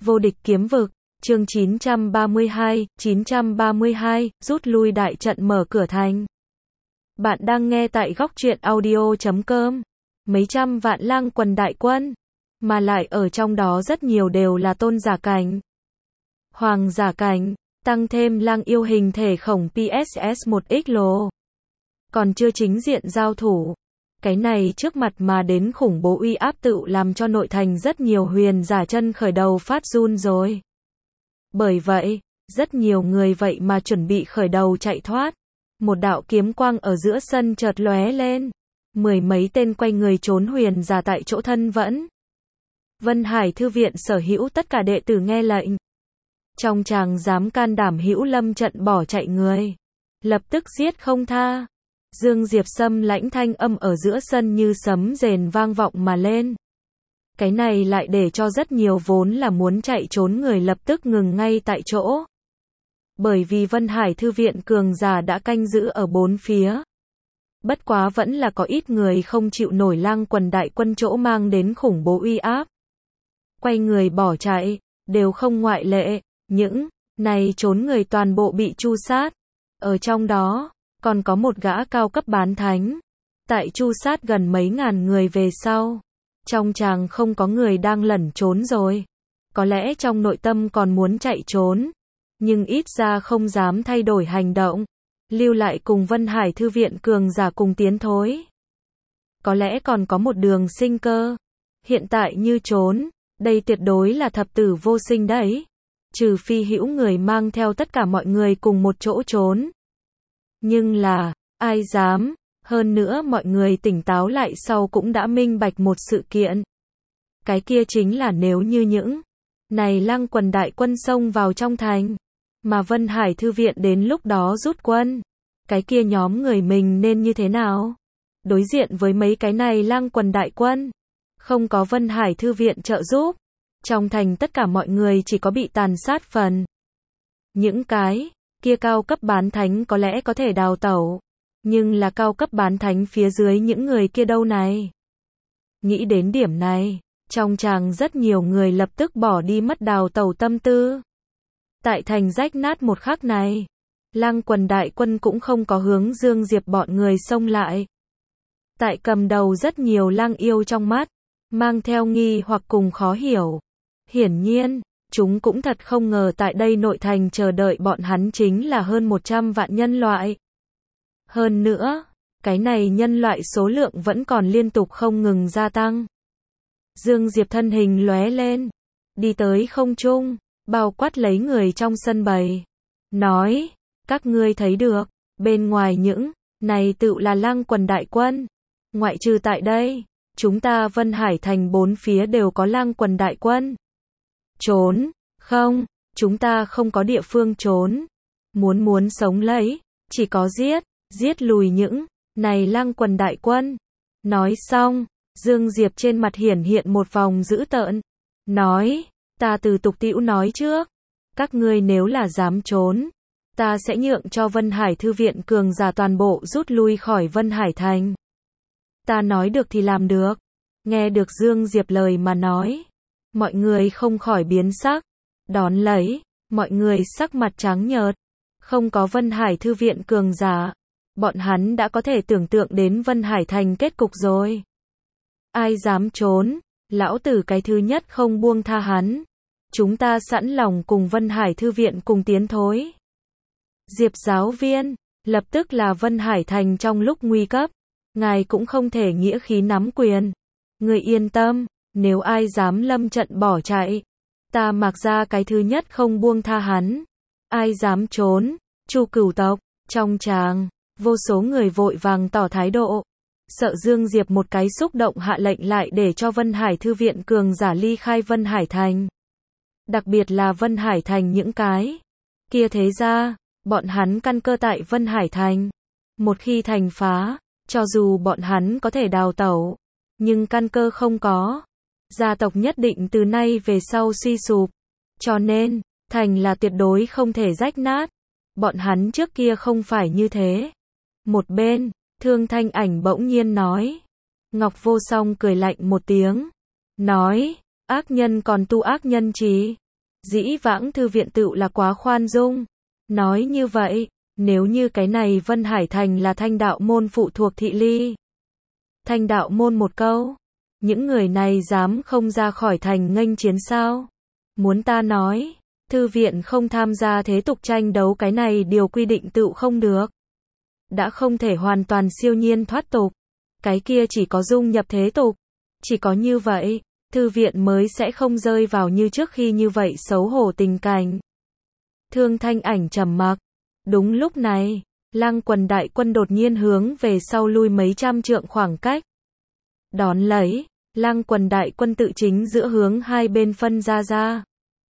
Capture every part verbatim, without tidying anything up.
Vô địch kiếm vực, chương chín trăm ba mươi hai, chín trăm ba mươi hai, rút lui đại trận mở cửa thành. Bạn đang nghe tại góc truyện audio chấm com. Mấy trăm vạn lang quần đại quân, mà lại ở trong đó rất nhiều đều là tôn giả cảnh, hoàng giả cảnh, tăng thêm lang yêu hình thể khổng pê ét ét một ích lô. Còn chưa chính diện giao thủ. Cái này trước mặt mà đến khủng bố uy áp tự làm cho nội thành rất nhiều huyền giả chân khởi đầu phát run rồi. Bởi vậy, rất nhiều người vậy mà chuẩn bị khởi đầu chạy thoát. Một đạo kiếm quang ở giữa sân chợt lóe lên. Mười mấy tên quay người trốn huyền giả tại chỗ thân vẫn. Vân Hải Thư viện sở hữu tất cả đệ tử nghe lệnh. Trong chàng dám can đảm hữu lâm trận bỏ chạy người, lập tức giết không tha. Dương Diệp Sâm lãnh thanh âm ở giữa sân như sấm rền vang vọng mà lên. Cái này lại để cho rất nhiều vốn là muốn chạy trốn người lập tức ngừng ngay tại chỗ. Bởi vì Vân Hải Thư viện cường giả đã canh giữ ở bốn phía. Bất quá vẫn là có ít người không chịu nổi lang quần đại quân chỗ mang đến khủng bố uy áp. Quay người bỏ chạy, đều không ngoại lệ, những này trốn người toàn bộ bị tru sát. Ở trong đó, còn có một gã cao cấp bán thánh. Tại tru sát gần mấy ngàn người về sau, trong chàng không có người đang lẩn trốn rồi. Có lẽ trong nội tâm còn muốn chạy trốn, nhưng ít ra không dám thay đổi hành động, lưu lại cùng Vân Hải Thư viện cường giả cùng tiến thối. Có lẽ còn có một đường sinh cơ. Hiện tại như trốn, đây tuyệt đối là thập tử vô sinh đấy. Trừ phi hữu người mang theo tất cả mọi người cùng một chỗ trốn. Nhưng là, ai dám, hơn nữa mọi người tỉnh táo lại sau cũng đã minh bạch một sự kiện. Cái kia chính là nếu như những này lang quần đại quân xông vào trong thành, mà Vân Hải Thư viện đến lúc đó rút quân, cái kia nhóm người mình nên như thế nào? Đối diện với mấy cái này lang quần đại quân, không có Vân Hải Thư viện trợ giúp, trong thành tất cả mọi người chỉ có bị tàn sát phần. Những cái kia cao cấp bán thánh có lẽ có thể đào tẩu, nhưng là cao cấp bán thánh phía dưới những người kia đâu này? Nghĩ đến điểm này, trong chàng rất nhiều người lập tức bỏ đi mất đào tẩu tâm tư. Tại thành rách nát một khắc này, lang quần đại quân cũng không có hướng Dương Diệp bọn người xông lại. Tại cầm đầu rất nhiều lang yêu trong mắt, mang theo nghi hoặc cùng khó hiểu. Hiển nhiên, chúng cũng thật không ngờ tại đây nội thành chờ đợi bọn hắn chính là hơn một trăm vạn nhân loại. Hơn nữa, cái này nhân loại số lượng vẫn còn liên tục không ngừng gia tăng. Dương Diệp thân hình lóe lên, đi tới không trung, bao quát lấy người trong sân bày. Nói, các ngươi thấy được, bên ngoài những này tự là lang quần đại quân. Ngoại trừ tại đây, chúng ta Vân Hải thành bốn phía đều có lang quần đại quân. Trốn, không, chúng ta không có địa phương trốn. Muốn muốn sống lấy, chỉ có giết, giết lùi những này lang quần đại quân. Nói xong, Dương Diệp trên mặt hiển hiện một vòng dữ tợn. Nói, ta từ tục tĩu nói trước, các ngươi nếu là dám trốn, ta sẽ nhượng cho Vân Hải Thư viện cường giả toàn bộ rút lui khỏi Vân Hải thành. Ta nói được thì làm được. Nghe được Dương Diệp lời mà nói, mọi người không khỏi biến sắc. Đón lấy, mọi người sắc mặt trắng nhợt. Không có Vân Hải Thư viện cường giả, bọn hắn đã có thể tưởng tượng đến Vân Hải thành kết cục rồi. Ai dám trốn, lão tử cái thứ nhất không buông tha hắn. Chúng ta sẵn lòng cùng Vân Hải Thư viện cùng tiến thối. Diệp giáo viên, lập tức là Vân Hải thành trong lúc nguy cấp, ngài cũng không thể nghĩa khí nắm quyền. Người yên tâm, nếu ai dám lâm trận bỏ chạy, ta mặc ra cái thứ nhất không buông tha hắn. Ai dám trốn, Chu cửu tộc, trong tràng, vô số người vội vàng tỏ thái độ. Sợ Dương Diệp một cái xúc động hạ lệnh lại để cho Vân Hải Thư viện cường giả ly khai Vân Hải thành. Đặc biệt là Vân Hải thành những cái kia thế ra, bọn hắn căn cơ tại Vân Hải thành. Một khi thành phá, cho dù bọn hắn có thể đào tẩu, nhưng căn cơ không có, gia tộc nhất định từ nay về sau suy sụp. Cho nên, thành là tuyệt đối không thể rách nát. Bọn hắn trước kia không phải như thế. Một bên, Thương Thanh Ảnh bỗng nhiên nói. Ngọc Vô Song cười lạnh một tiếng. Nói, ác nhân còn tu ác nhân trí. Dĩ vãng thư viện tựu là quá khoan dung. Nói như vậy, nếu như cái này Vân Hải Thành là Thanh đạo môn phụ thuộc thị ly. Thanh đạo môn một câu, những người này dám không ra khỏi thành nghênh chiến sao? Muốn ta nói, thư viện không tham gia thế tục tranh đấu cái này điều quy định tựu không được. Đã không thể hoàn toàn siêu nhiên thoát tục, cái kia chỉ có dung nhập thế tục. Chỉ có như vậy, thư viện mới sẽ không rơi vào như trước khi như vậy xấu hổ tình cảnh. Thương Thanh Ảnh trầm mặc. Đúng lúc này, Lăng Quần đại quân đột nhiên hướng về sau lui mấy trăm trượng khoảng cách. Đón lấy, Lăng Quần đại quân tự chính giữa hướng hai bên phân ra ra.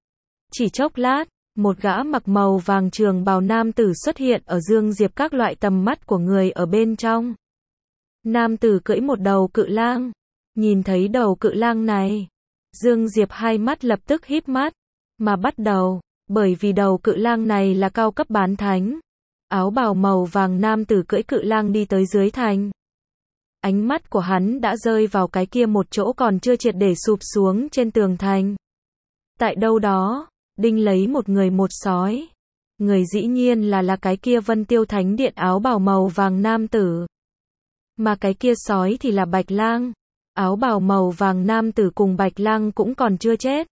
Chỉ chốc lát, một gã mặc màu vàng trường bào nam tử xuất hiện ở Dương Diệp các loại tầm mắt của người ở bên trong. Nam tử cưỡi một đầu cự lang. Nhìn thấy đầu cự lang này, Dương Diệp hai mắt lập tức híp mắt, mà bắt đầu, bởi vì đầu cự lang này là cao cấp bán thánh. Áo bào màu vàng nam tử cưỡi cự lang đi tới dưới thành. Ánh mắt của hắn đã rơi vào cái kia một chỗ còn chưa triệt để sụp xuống trên tường thành. Tại đâu đó, đinh lấy một người một sói. Người dĩ nhiên là là cái kia Vân Tiêu Thánh Điện áo bào màu vàng nam tử. Mà cái kia sói thì là Bạch Lang. Áo bào màu vàng nam tử cùng Bạch Lang cũng còn chưa chết.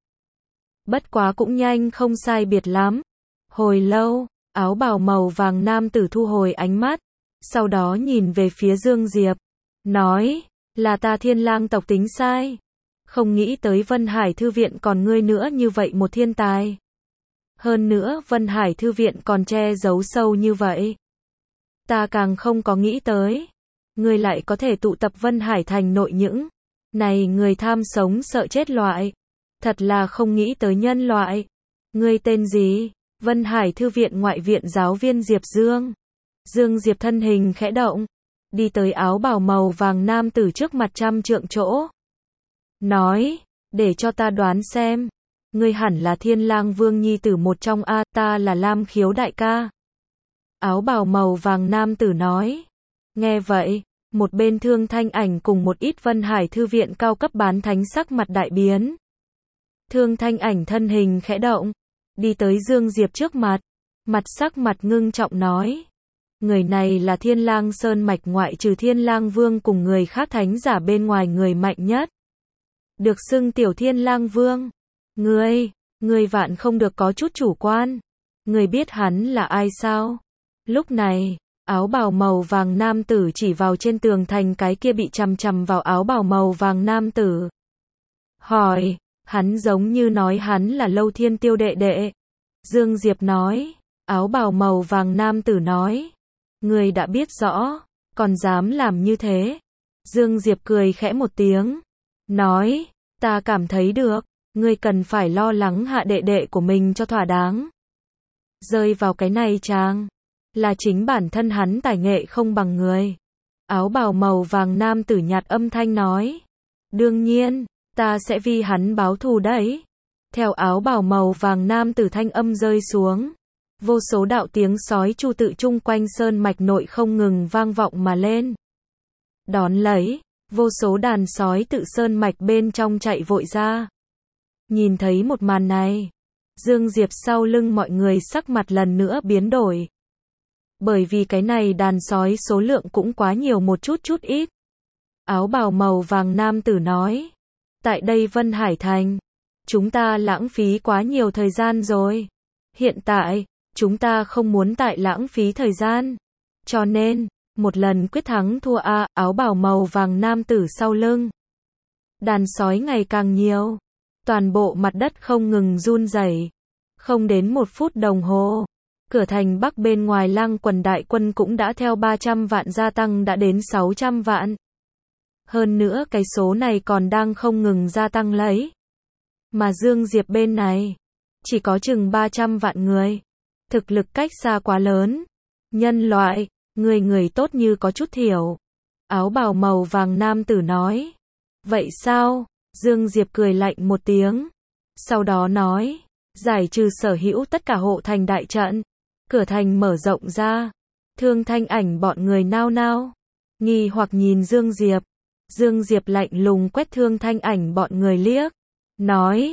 Bất quá cũng nhanh không sai biệt lắm. Hồi lâu, áo bào màu vàng nam tử thu hồi ánh mắt, sau đó nhìn về phía Dương Diệp, nói, là ta Thiên Lang tộc tính sai. Không nghĩ tới Vân Hải Thư viện còn ngươi nữa như vậy một thiên tài. Hơn nữa Vân Hải Thư viện còn che giấu sâu như vậy. Ta càng không có nghĩ tới. Ngươi lại có thể tụ tập Vân Hải thành nội những này người tham sống sợ chết loại. Thật là không nghĩ tới nhân loại. Ngươi tên gì? Vân Hải Thư viện ngoại viện giáo viên Diệp Dương. Dương Diệp thân hình khẽ động, đi tới áo bào màu vàng nam tử trước mặt trăm trượng chỗ. Nói, để cho ta đoán xem. Ngươi hẳn là Thiên Lang Vương nhi tử một trong a, ta là Lam Khiếu đại ca. Áo bào màu vàng nam tử nói. Nghe vậy, một bên Thương Thanh Ảnh cùng một ít Vân Hải Thư viện cao cấp bán thánh sắc mặt đại biến. Thương Thanh Ảnh thân hình khẽ động, đi tới Dương Diệp trước mặt, mặt sắc mặt ngưng trọng nói. Người này là Thiên Lang Sơn mạch ngoại trừ Thiên Lang Vương cùng người khác thánh giả bên ngoài người mạnh nhất. Được xưng tiểu Thiên Lang Vương. Ngươi, ngươi vạn không được có chút chủ quan. Ngươi biết hắn là ai sao? Lúc này, áo bào màu vàng nam tử chỉ vào trên tường thành cái kia bị chằm chằm vào áo bào màu vàng nam tử. Hỏi, hắn giống như nói hắn là Lâu Thiên Tiêu đệ đệ. Dương Diệp nói, áo bào màu vàng nam tử nói. Ngươi đã biết rõ, còn dám làm như thế. Dương Diệp cười khẽ một tiếng, nói, ta cảm thấy được, ngươi cần phải lo lắng hạ đệ đệ của mình cho thỏa đáng. Rơi vào cái này chàng, là chính bản thân hắn tài nghệ không bằng người. Áo bào màu vàng nam tử nhạt âm thanh nói, đương nhiên, ta sẽ vì hắn báo thù đấy. Theo áo bào màu vàng nam tử thanh âm rơi xuống, vô số đạo tiếng sói chu tự chung quanh sơn mạch nội không ngừng vang vọng mà lên. Đón lấy, vô số đàn sói tự sơn mạch bên trong chạy vội ra. Nhìn thấy một màn này, Dương Diệp sau lưng mọi người sắc mặt lần nữa biến đổi. Bởi vì cái này đàn sói số lượng cũng quá nhiều một chút chút ít. Áo bào màu vàng nam tử nói, tại đây Vân Hải Thành, chúng ta lãng phí quá nhiều thời gian rồi. Hiện tại, chúng ta không muốn tại lãng phí thời gian. Cho nên, một lần quyết thắng thua a, áo bào màu vàng nam tử sau lưng. Đàn sói ngày càng nhiều. Toàn bộ mặt đất không ngừng run rẩy. Không đến một phút đồng hồ, cửa thành bắc bên ngoài Lăng Quần đại quân cũng đã theo ba trăm vạn gia tăng đã đến sáu trăm vạn. Hơn nữa cái số này còn đang không ngừng gia tăng lấy. Mà Dương Diệp bên này, chỉ có chừng ba trăm vạn người. Thực lực cách xa quá lớn. Nhân loại, người người tốt như có chút thiểu. Áo bào màu vàng nam tử nói. Vậy sao? Dương Diệp cười lạnh một tiếng. Sau đó nói, giải trừ sở hữu tất cả hộ thành đại trận. Cửa thành mở rộng ra. Thương Thanh Ảnh bọn người nao nao. Nghi hoặc nhìn Dương Diệp. Dương Diệp lạnh lùng quét Thương Thanh Ảnh bọn người liếc. Nói,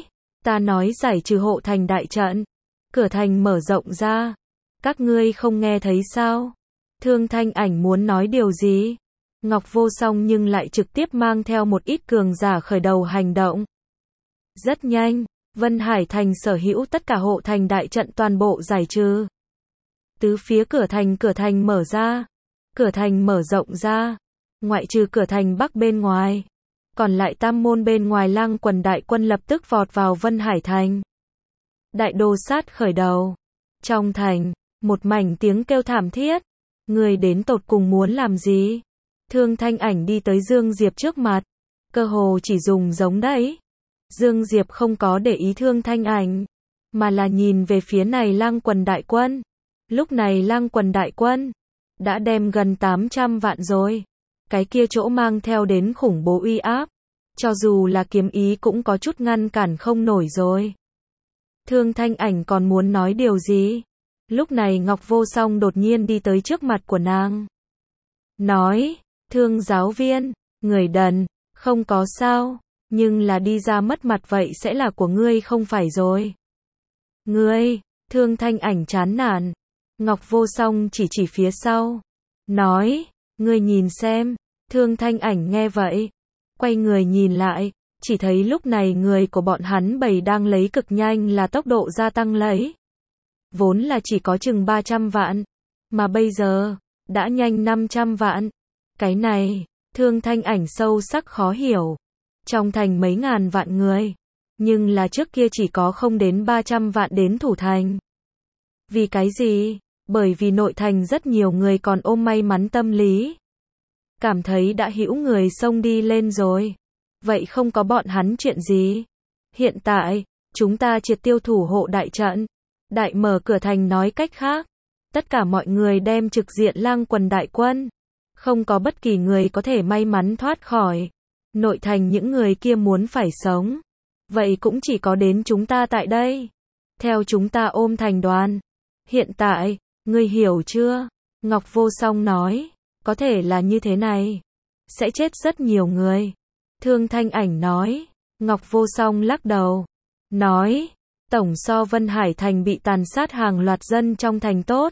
Ta nói giải trừ hộ thành đại trận, cửa thành mở rộng ra. Các ngươi không nghe thấy sao? Thương Thanh Ảnh muốn nói điều gì? Ngọc Vô Song nhưng lại trực tiếp mang theo một ít cường giả khởi đầu hành động. Rất nhanh, Vân Hải Thành sở hữu tất cả hộ thành đại trận toàn bộ giải trừ. Tứ phía cửa thành cửa thành mở ra, cửa thành mở rộng ra, ngoại trừ cửa thành bắc bên ngoài, còn lại tam môn bên ngoài Lang Quần đại quân lập tức vọt vào Vân Hải Thành. Đại đồ sát khởi đầu. Trong thành, một mảnh tiếng kêu thảm thiết. Người đến tột cùng muốn làm gì? Thương Thanh Ảnh đi tới Dương Diệp trước mặt, cơ hồ chỉ dùng giống đấy. Dương Diệp không có để ý Thương Thanh Ảnh, mà là nhìn về phía này Lang Quần đại quân. Lúc này Lang Quần đại quân đã đem gần tám trăm vạn rồi. Cái kia chỗ mang theo đến khủng bố uy áp, cho dù là kiếm ý cũng có chút ngăn cản không nổi rồi. Thương Thanh Ảnh còn muốn nói điều gì? Lúc này Ngọc Vô Song đột nhiên đi tới trước mặt của nàng. Nói, Thương giáo viên, người đần, không có sao, nhưng là đi ra mất mặt vậy sẽ là của ngươi không phải rồi. Ngươi, Thương Thanh Ảnh chán nản. Ngọc Vô Song chỉ chỉ phía sau. Nói, ngươi nhìn xem. Thương Thanh Ảnh nghe vậy, quay người nhìn lại, chỉ thấy lúc này người của bọn hắn bầy đang lấy cực nhanh là tốc độ gia tăng lấy. Vốn là chỉ có chừng ba trăm vạn, mà bây giờ, đã nhanh năm trăm vạn. Cái này, Thương Thanh Ảnh sâu sắc khó hiểu. Trong thành mấy ngàn vạn người, nhưng là trước kia chỉ có không đến ba trăm vạn đến thủ thành. Vì cái gì? Bởi vì nội thành rất nhiều người còn ôm may mắn tâm lý. Cảm thấy đã hữu người xông đi lên rồi. Vậy không có bọn hắn chuyện gì? Hiện tại, chúng ta triệt tiêu thủ hộ đại trận. Đại mở cửa thành nói cách khác. Tất cả mọi người đem trực diện Lang Quần đại quân. Không có bất kỳ người có thể may mắn thoát khỏi. Nội thành những người kia muốn phải sống. Vậy cũng chỉ có đến chúng ta tại đây. Theo chúng ta ôm thành đoàn. Hiện tại, ngươi hiểu chưa? Ngọc Vô Song nói. Có thể là như thế này. Sẽ chết rất nhiều người. Thương Thanh Ảnh nói. Ngọc Vô Song lắc đầu. Nói. Tổng so Vân Hải Thành bị tàn sát hàng loạt dân trong thành tốt.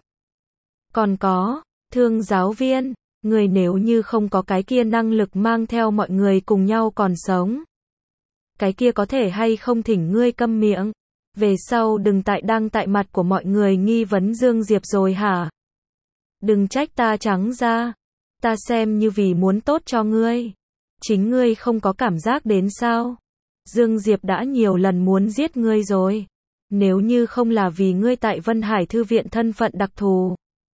Còn có. Thương giáo viên. Người nếu như không có cái kia năng lực mang theo mọi người cùng nhau còn sống. Cái kia có thể hay không thỉnh ngươi câm miệng. Về sau đừng tại đang tại mặt của mọi người nghi vấn Dương Diệp rồi hả? Đừng trách ta trắng ra. Ta xem như vì muốn tốt cho ngươi. Chính ngươi không có cảm giác đến sao? Dương Diệp đã nhiều lần muốn giết ngươi rồi. Nếu như không là vì ngươi tại Vân Hải Thư viện thân phận đặc thù.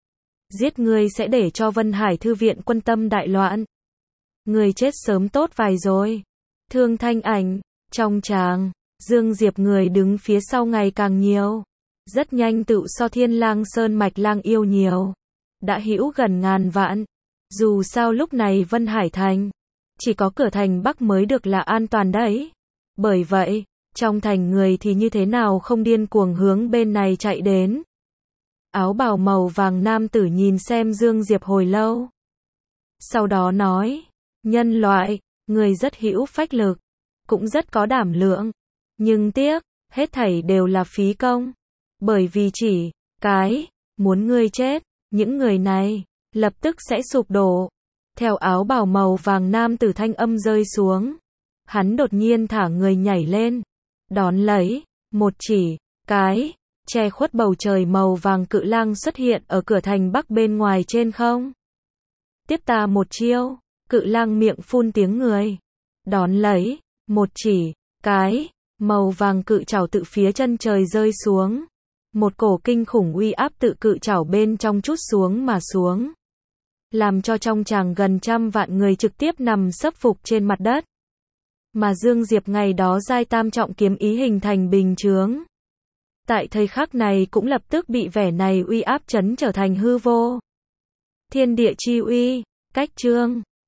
Giết ngươi sẽ để cho Vân Hải Thư viện quân tâm đại loạn. Ngươi chết sớm tốt vài rồi. Thương Thanh Ảnh, trong tràng, Dương Diệp người đứng phía sau ngày càng nhiều. Rất nhanh tự so Thiên Lang Sơn mạch lang yêu nhiều. Đã hữu gần ngàn vạn. Dù sao lúc này Vân Hải Thành, chỉ có cửa thành Bắc mới được là an toàn đấy. Bởi vậy, trong thành người thì như thế nào không điên cuồng hướng bên này chạy đến. Áo bào màu vàng nam tử nhìn xem Dương Diệp hồi lâu. Sau đó nói, nhân loại, người rất hữu phách lực, cũng rất có đảm lượng. Nhưng tiếc, hết thảy đều là phí công. Bởi vì chỉ, cái, muốn ngươi chết, những người này, lập tức sẽ sụp đổ. Theo áo bào màu vàng nam tử thanh âm rơi xuống. Hắn đột nhiên thả người nhảy lên. Đón lấy, một chỉ, cái, che khuất bầu trời màu vàng cự lang xuất hiện ở cửa thành Bắc bên ngoài trên không. Tiếp ta một chiêu, cự lang miệng phun tiếng người. Đón lấy, một chỉ, cái, màu vàng cự trảo tự phía chân trời rơi xuống. Một cổ kinh khủng uy áp tự cự trảo bên trong trút xuống mà xuống. Làm cho trong tràng gần trăm vạn người trực tiếp nằm sấp phục trên mặt đất. Mà Dương Diệp ngày đó giai tam trọng kiếm ý hình thành bình chướng. Tại thời khắc này cũng lập tức bị vẻ này uy áp chấn trở thành hư vô. Thiên địa chi uy, cách chương.